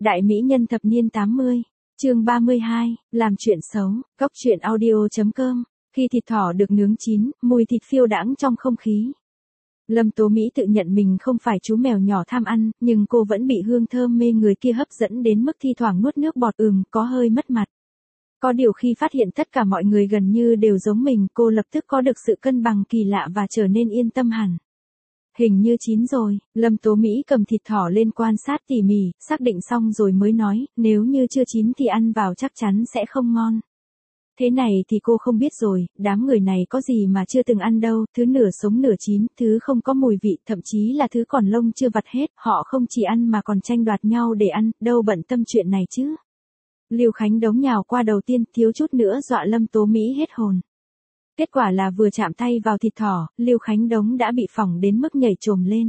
Đại mỹ nhân thập niên 80, chương 32, làm chuyện xấu, góc truyện audio.com. Khi thịt thỏ được nướng chín, mùi thịt phiêu đãng trong không khí. Lâm Tố Mỹ tự nhận mình không phải chú mèo nhỏ tham ăn, nhưng cô vẫn bị hương thơm mê người kia hấp dẫn đến mức thi thoảng nuốt nước bọt, có hơi mất mặt. Có điều khi phát hiện tất cả mọi người gần như đều giống mình, cô lập tức có được sự cân bằng kỳ lạ và trở nên yên tâm hẳn. Hình như chín rồi, Lâm Tố Mỹ cầm thịt thỏ lên quan sát tỉ mỉ, xác định xong rồi mới nói, nếu như chưa chín thì ăn vào chắc chắn sẽ không ngon. Thế này thì cô không biết rồi, đám người này có gì mà chưa từng ăn đâu, thứ nửa sống nửa chín, thứ không có mùi vị, thậm chí là thứ còn lông chưa vặt hết, họ không chỉ ăn mà còn tranh đoạt nhau để ăn, đâu bận tâm chuyện này chứ. Lưu Khánh Đống nhào qua đầu tiên, thiếu chút nữa dọa Lâm Tố Mỹ hết hồn. Kết quả là vừa chạm tay vào thịt thỏ, Lưu Khánh Đống đã bị phỏng đến mức nhảy chồm lên.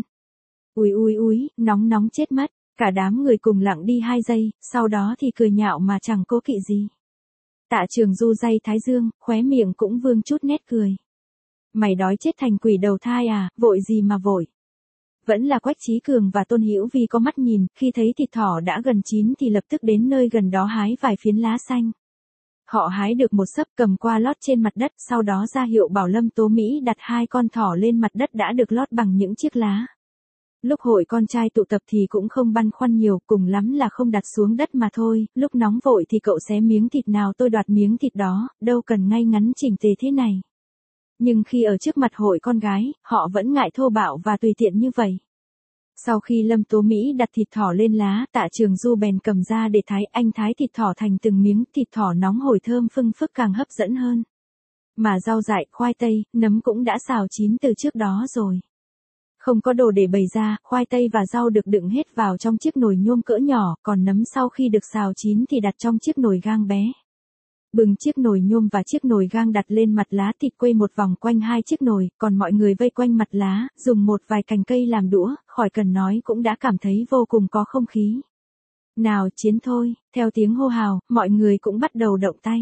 Úi, nóng chết mất, cả đám người cùng lặng đi 2 giây, sau đó thì cười nhạo mà chẳng cố kỵ gì. Tạ Trường Du day thái dương, khóe miệng cũng vương chút nét cười. Mày đói chết thành quỷ đầu thai à, vội gì mà vội. Vẫn là Quách Chí Cường và Tôn Hữu Vi có mắt nhìn, khi thấy thịt thỏ đã gần chín thì lập tức đến nơi gần đó hái vài phiến lá xanh. Họ hái được một xấp cầm qua lót trên mặt đất, sau đó ra hiệu bảo Lâm Tố Mỹ đặt 2 con thỏ lên mặt đất đã được lót bằng những chiếc lá. Lúc hội con trai tụ tập thì cũng không băn khoăn nhiều, cùng lắm là không đặt xuống đất mà thôi, lúc nóng vội thì cậu xé miếng thịt nào tôi đoạt miếng thịt đó, đâu cần ngay ngắn chỉnh tề thế này. Nhưng khi ở trước mặt hội con gái, họ vẫn ngại thô bạo và tùy tiện như vậy. Sau khi Lâm Tố Mỹ đặt thịt thỏ lên lá, Tạ Trường Du bèn cầm ra để thái, anh thái thịt thỏ thành từng miếng, thịt thỏ nóng hổi thơm phưng phức càng hấp dẫn hơn. Mà rau dại, khoai tây, nấm cũng đã xào chín từ trước đó rồi. Không có đồ để bày ra, khoai tây và rau được đựng hết vào trong chiếc nồi nhôm cỡ nhỏ, còn nấm sau khi được xào chín thì đặt trong chiếc nồi gang bé. Bưng chiếc nồi nhôm và chiếc nồi gang đặt lên mặt lá thịt quay một vòng quanh 2 chiếc nồi, còn mọi người vây quanh mặt lá, dùng một vài cành cây làm đũa, khỏi cần nói cũng đã cảm thấy vô cùng có không khí. Nào chiến thôi, theo tiếng hô hào, mọi người cũng bắt đầu động tay.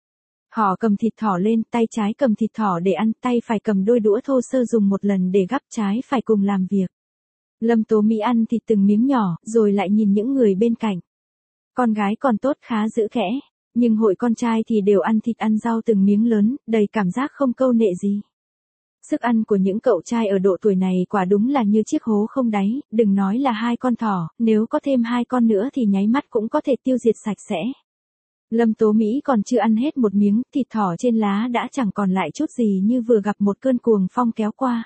Họ cầm thịt thỏ lên, tay trái cầm thịt thỏ để ăn, tay phải cầm đôi đũa thô sơ dùng một lần để gắp, trái phải cùng làm việc. Lâm Tố Mỹ ăn thịt từng miếng nhỏ, rồi lại nhìn những người bên cạnh. Con gái còn tốt khá giữ kẽ. Nhưng hội con trai thì đều ăn thịt ăn rau từng miếng lớn, đầy cảm giác không câu nệ gì. Sức ăn của những cậu trai ở độ tuổi này quả đúng là như chiếc hố không đáy, đừng nói là 2 con thỏ, nếu có thêm 2 con nữa thì nháy mắt cũng có thể tiêu diệt sạch sẽ. Lâm Tố Mỹ còn chưa ăn hết một miếng, thịt thỏ trên lá đã chẳng còn lại chút gì như vừa gặp một cơn cuồng phong kéo qua.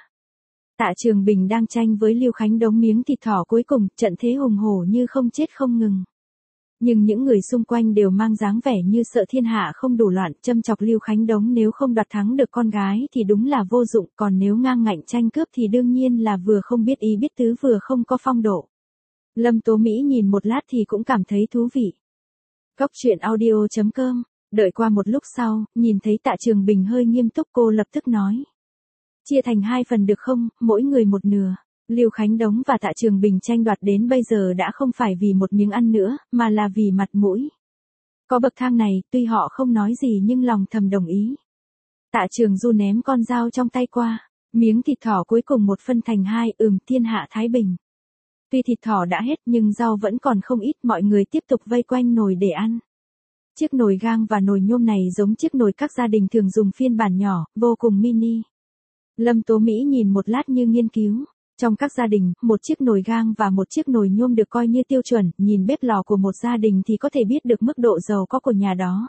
Tạ Trường Bình đang tranh với Lưu Khánh Đống miếng thịt thỏ cuối cùng, trận thế hùng hổ như không chết không ngừng. Nhưng những người xung quanh đều mang dáng vẻ như sợ thiên hạ không đủ loạn, châm chọc Lưu Khánh Đống nếu không đoạt thắng được con gái thì đúng là vô dụng, còn nếu ngang ngạnh tranh cướp thì đương nhiên là vừa không biết ý biết tứ vừa không có phong độ. Lâm Tố Mỹ nhìn một lát thì cũng cảm thấy thú vị. Góc truyện audio.com, đợi qua một lúc sau, nhìn thấy Tạ Trường Bình hơi nghiêm túc cô lập tức nói. Chia thành 2 phần được không, mỗi người một nửa. Lưu Khánh Đống và Tạ Trường Bình tranh đoạt đến bây giờ đã không phải vì một miếng ăn nữa, mà là vì mặt mũi. Có bậc thang này, tuy họ không nói gì nhưng lòng thầm đồng ý. Tạ Trường Du ném con dao trong tay qua, miếng thịt thỏ cuối cùng một phân thành 2, thiên hạ thái bình. Tuy thịt thỏ đã hết nhưng rau vẫn còn không ít, mọi người tiếp tục vây quanh nồi để ăn. Chiếc nồi gang và nồi nhôm này giống chiếc nồi các gia đình thường dùng phiên bản nhỏ, vô cùng mini. Lâm Tố Mỹ nhìn một lát như nghiên cứu. Trong các gia đình, một chiếc nồi gang và một chiếc nồi nhôm được coi như tiêu chuẩn, nhìn bếp lò của một gia đình thì có thể biết được mức độ giàu có của nhà đó.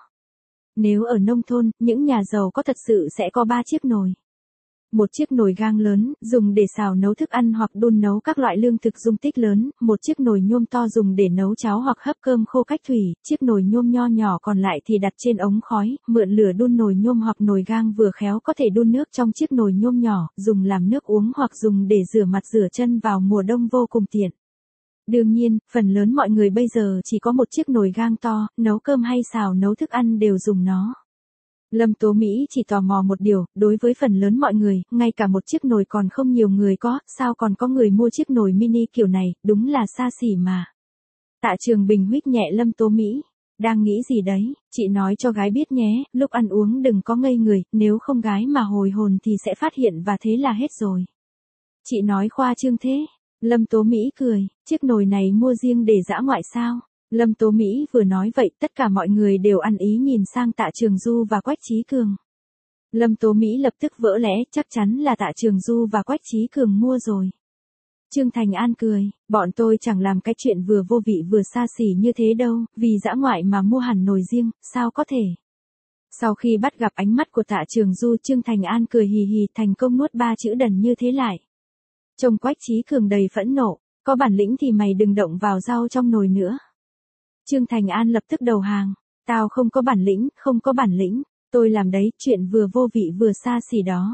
Nếu ở nông thôn, những nhà giàu có thật sự sẽ có 3 chiếc nồi. Một chiếc nồi gang lớn, dùng để xào nấu thức ăn hoặc đun nấu các loại lương thực dung tích lớn, một chiếc nồi nhôm to dùng để nấu cháo hoặc hấp cơm khô cách thủy, chiếc nồi nhôm nho nhỏ còn lại thì đặt trên ống khói, mượn lửa đun nồi nhôm hoặc nồi gang vừa khéo có thể đun nước trong chiếc nồi nhôm nhỏ, dùng làm nước uống hoặc dùng để rửa mặt rửa chân vào mùa đông vô cùng tiện. Đương nhiên, phần lớn mọi người bây giờ chỉ có một chiếc nồi gang to, nấu cơm hay xào nấu thức ăn đều dùng nó. Lâm Tố Mỹ chỉ tò mò một điều, đối với phần lớn mọi người, ngay cả một chiếc nồi còn không nhiều người có, sao còn có người mua chiếc nồi mini kiểu này, đúng là xa xỉ mà. Tạ Trường Bình huých nhẹ Lâm Tố Mỹ, đang nghĩ gì đấy, chị nói cho gái biết nhé, lúc ăn uống đừng có ngây người, nếu không gái mà hồi hồn thì sẽ phát hiện và thế là hết rồi. Chị nói khoa trương thế, Lâm Tố Mỹ cười, chiếc nồi này mua riêng để dã ngoại sao, Lâm Tố Mỹ vừa nói vậy, tất cả mọi người đều ăn ý nhìn sang Tạ Trường Du và Quách Chí Cường. Lâm Tố Mỹ lập tức vỡ lẽ, chắc chắn là Tạ Trường Du và Quách Chí Cường mua rồi. Trương Thành An cười, bọn tôi chẳng làm cái chuyện vừa vô vị vừa xa xỉ như thế đâu, vì dã ngoại mà mua hẳn nồi riêng, sao có thể. Sau khi bắt gặp ánh mắt của Tạ Trường Du, Trương Thành An cười hì hì, thành công nuốt 3 chữ đần như thế lại. Trông Quách Chí Cường đầy phẫn nộ, có bản lĩnh thì mày đừng động vào rau trong nồi nữa. Trương Thành An lập tức đầu hàng, tao không có bản lĩnh, không có bản lĩnh, tôi làm đấy, chuyện vừa vô vị vừa xa xỉ đó.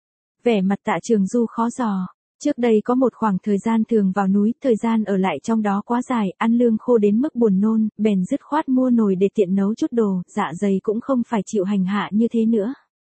Vẻ mặt Tạ Trường Du khó dò. Trước đây có một khoảng thời gian thường vào núi, thời gian ở lại trong đó quá dài, ăn lương khô đến mức buồn nôn, bèn dứt khoát mua nồi để tiện nấu chút đồ, dạ dày cũng không phải chịu hành hạ như thế nữa.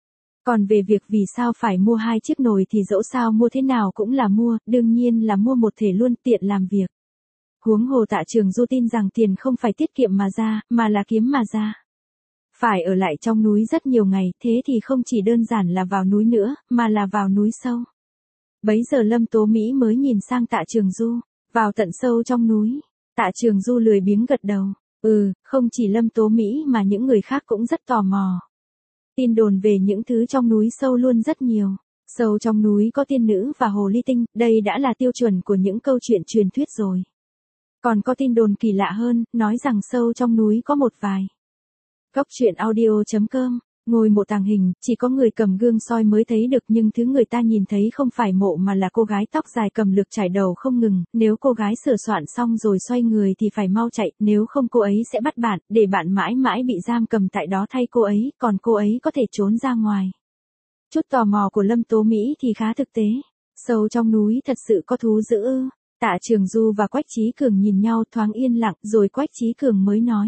Còn về việc vì sao phải mua 2 chiếc nồi thì dẫu sao mua thế nào cũng là mua, đương nhiên là mua một thể luôn, tiện làm việc. Huống hồ Tạ Trường Du tin rằng tiền không phải tiết kiệm mà ra, mà là kiếm mà ra. Phải ở lại trong núi rất nhiều ngày, thế thì không chỉ đơn giản là vào núi nữa, mà là vào núi sâu. Bấy giờ Lâm Tố Mỹ mới nhìn sang Tạ Trường Du, vào tận sâu trong núi. Tạ Trường Du lười biếng gật đầu, không chỉ Lâm Tố Mỹ mà những người khác cũng rất tò mò. Tin đồn về những thứ trong núi sâu luôn rất nhiều. Sâu trong núi có tiên nữ và hồ ly tinh, đây đã là tiêu chuẩn của những câu chuyện truyền thuyết rồi. Còn có tin đồn kỳ lạ hơn, nói rằng sâu trong núi có một vài. Góc truyện audio.com. Ngôi mộ tàng hình, chỉ có người cầm gương soi mới thấy được, nhưng thứ người ta nhìn thấy không phải mộ mà là cô gái tóc dài cầm lược chải đầu không ngừng, nếu cô gái sửa soạn xong rồi xoay người thì phải mau chạy, nếu không cô ấy sẽ bắt bạn, để bạn mãi mãi bị giam cầm tại đó thay cô ấy, còn cô ấy có thể trốn ra ngoài. Chút tò mò của Lâm Tố Mỹ thì khá thực tế. Sâu trong núi thật sự có thú dữ ư? Tạ Trường Du và Quách Chí Cường nhìn nhau thoáng yên lặng, rồi Quách Chí Cường mới nói.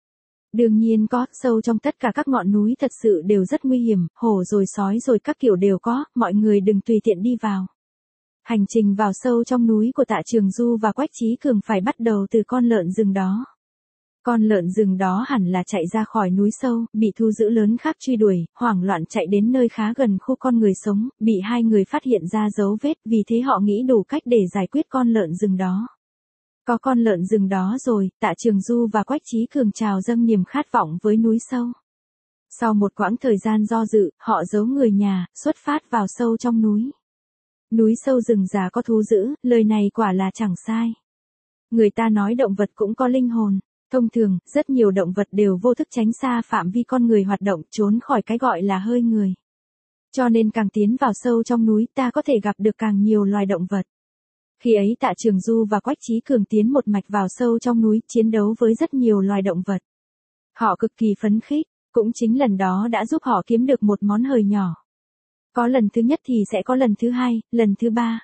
Đương nhiên có, sâu trong tất cả các ngọn núi thật sự đều rất nguy hiểm, hổ rồi sói rồi các kiểu đều có, mọi người đừng tùy tiện đi vào. Hành trình vào sâu trong núi của Tạ Trường Du và Quách Chí Cường phải bắt đầu từ con lợn rừng đó. Con lợn rừng đó hẳn là chạy ra khỏi núi sâu, bị thú dữ lớn khác truy đuổi, hoảng loạn chạy đến nơi khá gần khu con người sống, bị 2 người phát hiện ra dấu vết, vì thế họ nghĩ đủ cách để giải quyết con lợn rừng đó. Có con lợn rừng đó rồi, Tạ Trường Du và Quách Chí Cường trào dâng niềm khát vọng với núi sâu. Sau một quãng thời gian do dự, họ giấu người nhà, xuất phát vào sâu trong núi. Núi sâu rừng già có thú dữ, lời này quả là chẳng sai. Người ta nói động vật cũng có linh hồn. Thông thường, rất nhiều động vật đều vô thức tránh xa phạm vi con người hoạt động, trốn khỏi cái gọi là hơi người. Cho nên càng tiến vào sâu trong núi, ta có thể gặp được càng nhiều loài động vật. Khi ấy Tạ Trường Du và Quách Chí Cường tiến một mạch vào sâu trong núi, chiến đấu với rất nhiều loài động vật. Họ cực kỳ phấn khích, cũng chính lần đó đã giúp họ kiếm được một món hời nhỏ. Có lần thứ nhất thì sẽ có lần thứ 2, lần thứ 3.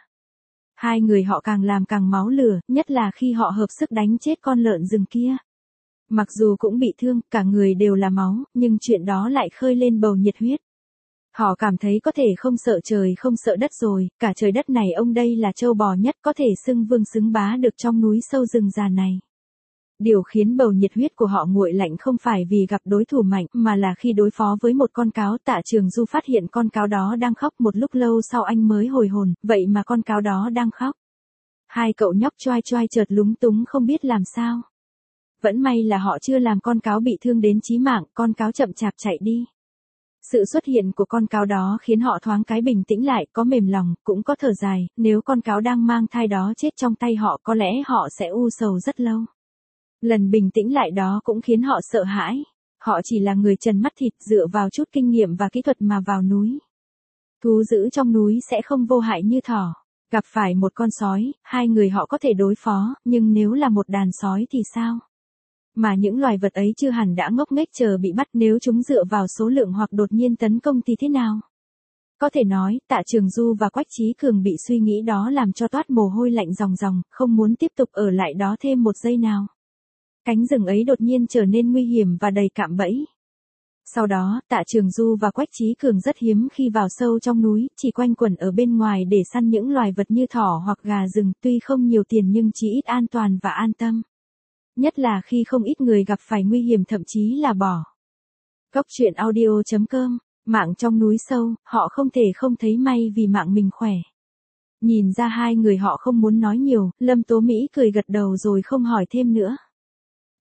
2 người họ càng làm càng máu lửa, nhất là khi họ hợp sức đánh chết con lợn rừng kia. Mặc dù cũng bị thương, cả người đều là máu, nhưng chuyện đó lại khơi lên bầu nhiệt huyết. Họ cảm thấy có thể không sợ trời không sợ đất rồi, cả trời đất này ông đây là trâu bò nhất, có thể xưng vương xứng bá được trong núi sâu rừng già này. Điều khiến bầu nhiệt huyết của họ nguội lạnh không phải vì gặp đối thủ mạnh, mà là khi đối phó với một con cáo. Tạ Trường Du phát hiện con cáo đó đang khóc, một lúc lâu sau anh mới hồi hồn, vậy mà con cáo đó đang khóc. 2 cậu nhóc choai choai chợt lúng túng không biết làm sao. Vẫn may là họ chưa làm con cáo bị thương đến chí mạng, con cáo chậm chạp chạy đi. Sự xuất hiện của con cáo đó khiến họ thoáng cái bình tĩnh lại, có mềm lòng, cũng có thở dài, nếu con cáo đang mang thai đó chết trong tay họ có lẽ họ sẽ u sầu rất lâu. Lần bình tĩnh lại đó cũng khiến họ sợ hãi. Họ chỉ là người trần mắt thịt, dựa vào chút kinh nghiệm và kỹ thuật mà vào núi. Thú dữ trong núi sẽ không vô hại như thỏ. Gặp phải một con sói, 2 người họ có thể đối phó, nhưng nếu là một đàn sói thì sao? Mà những loài vật ấy chưa hẳn đã ngốc nghếch chờ bị bắt, nếu chúng dựa vào số lượng hoặc đột nhiên tấn công thì thế nào? Có thể nói, Tạ Trường Du và Quách Chí Cường bị suy nghĩ đó làm cho toát mồ hôi lạnh ròng ròng, không muốn tiếp tục ở lại đó thêm một giây nào. Cánh rừng ấy đột nhiên trở nên nguy hiểm và đầy cạm bẫy. Sau đó, Tạ Trường Du và Quách Chí Cường rất hiếm khi vào sâu trong núi, chỉ quanh quẩn ở bên ngoài để săn những loài vật như thỏ hoặc gà rừng, tuy không nhiều tiền nhưng chí ít an toàn và an tâm. Nhất là khi không ít người gặp phải nguy hiểm thậm chí là bỏ. Góc truyện audio.com, mạng trong núi sâu, họ không thể không thấy may vì mạng mình khỏe. Nhìn ra 2 người họ không muốn nói nhiều, Lâm Tố Mỹ cười gật đầu rồi không hỏi thêm nữa.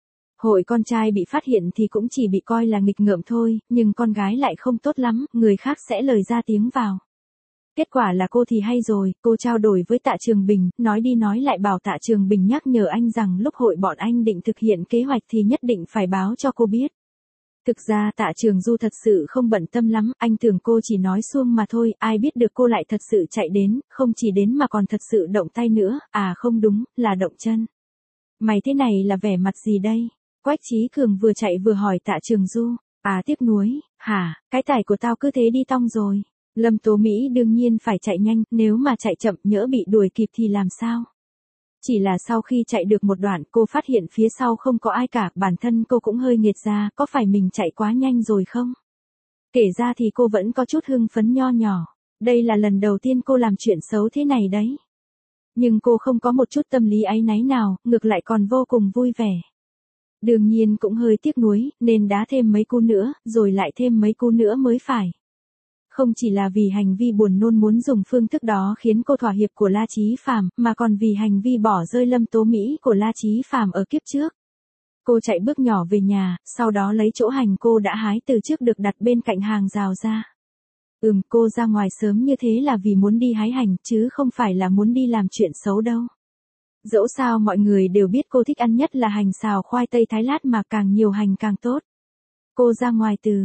Hội con trai bị phát hiện thì cũng chỉ bị coi là nghịch ngợm thôi, nhưng con gái lại không tốt lắm, người khác sẽ lời ra tiếng vào. Kết quả là cô thì hay rồi, cô trao đổi với Tạ Trường Bình, nói đi nói lại bảo Tạ Trường Bình nhắc nhở anh rằng lúc hội bọn anh định thực hiện kế hoạch thì nhất định phải báo cho cô biết. Thực ra Tạ Trường Du thật sự không bận tâm lắm, anh tưởng cô chỉ nói suông mà thôi, ai biết được cô lại thật sự chạy đến, không chỉ đến mà còn thật sự động tay nữa, à không đúng, là động chân. Mày thế này là vẻ mặt gì đây? Quách Chí Cường vừa chạy vừa hỏi Tạ Trường Du, à tiếc nuối, hả, cái tải của tao cứ thế đi tong rồi. Lâm Tố Mỹ đương nhiên phải chạy nhanh, nếu mà chạy chậm nhỡ bị đuổi kịp thì làm sao? Chỉ là sau khi chạy được một đoạn cô phát hiện phía sau không có ai cả, bản thân cô cũng hơi nghệt ra, có phải mình chạy quá nhanh rồi không? Kể ra thì cô vẫn có chút hưng phấn nho nhỏ, đây là lần đầu tiên cô làm chuyện xấu thế này đấy. Nhưng cô không có một chút tâm lý áy náy nào, ngược lại còn vô cùng vui vẻ. Đương nhiên cũng hơi tiếc nuối, nên đá thêm mấy cú nữa, rồi lại thêm mấy cú nữa mới phải. Không chỉ là vì hành vi buồn nôn muốn dùng phương thức đó khiến cô thỏa hiệp của La Chí Phàm, mà còn vì hành vi bỏ rơi Lâm Tố Mỹ của La Chí Phàm ở kiếp trước. Cô chạy bước nhỏ về nhà, sau đó lấy chỗ hành cô đã hái từ trước được đặt bên cạnh hàng rào ra. Cô ra ngoài sớm như thế là vì muốn đi hái hành, chứ không phải là muốn đi làm chuyện xấu đâu. Dẫu sao mọi người đều biết cô thích ăn nhất là hành xào khoai tây thái lát, mà càng nhiều hành càng tốt. Cô ra ngoài từ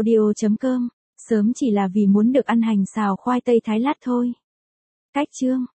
goctruyện.audio.com sớm chỉ là vì muốn được ăn hành xào khoai tây thái lát thôi. Cách chương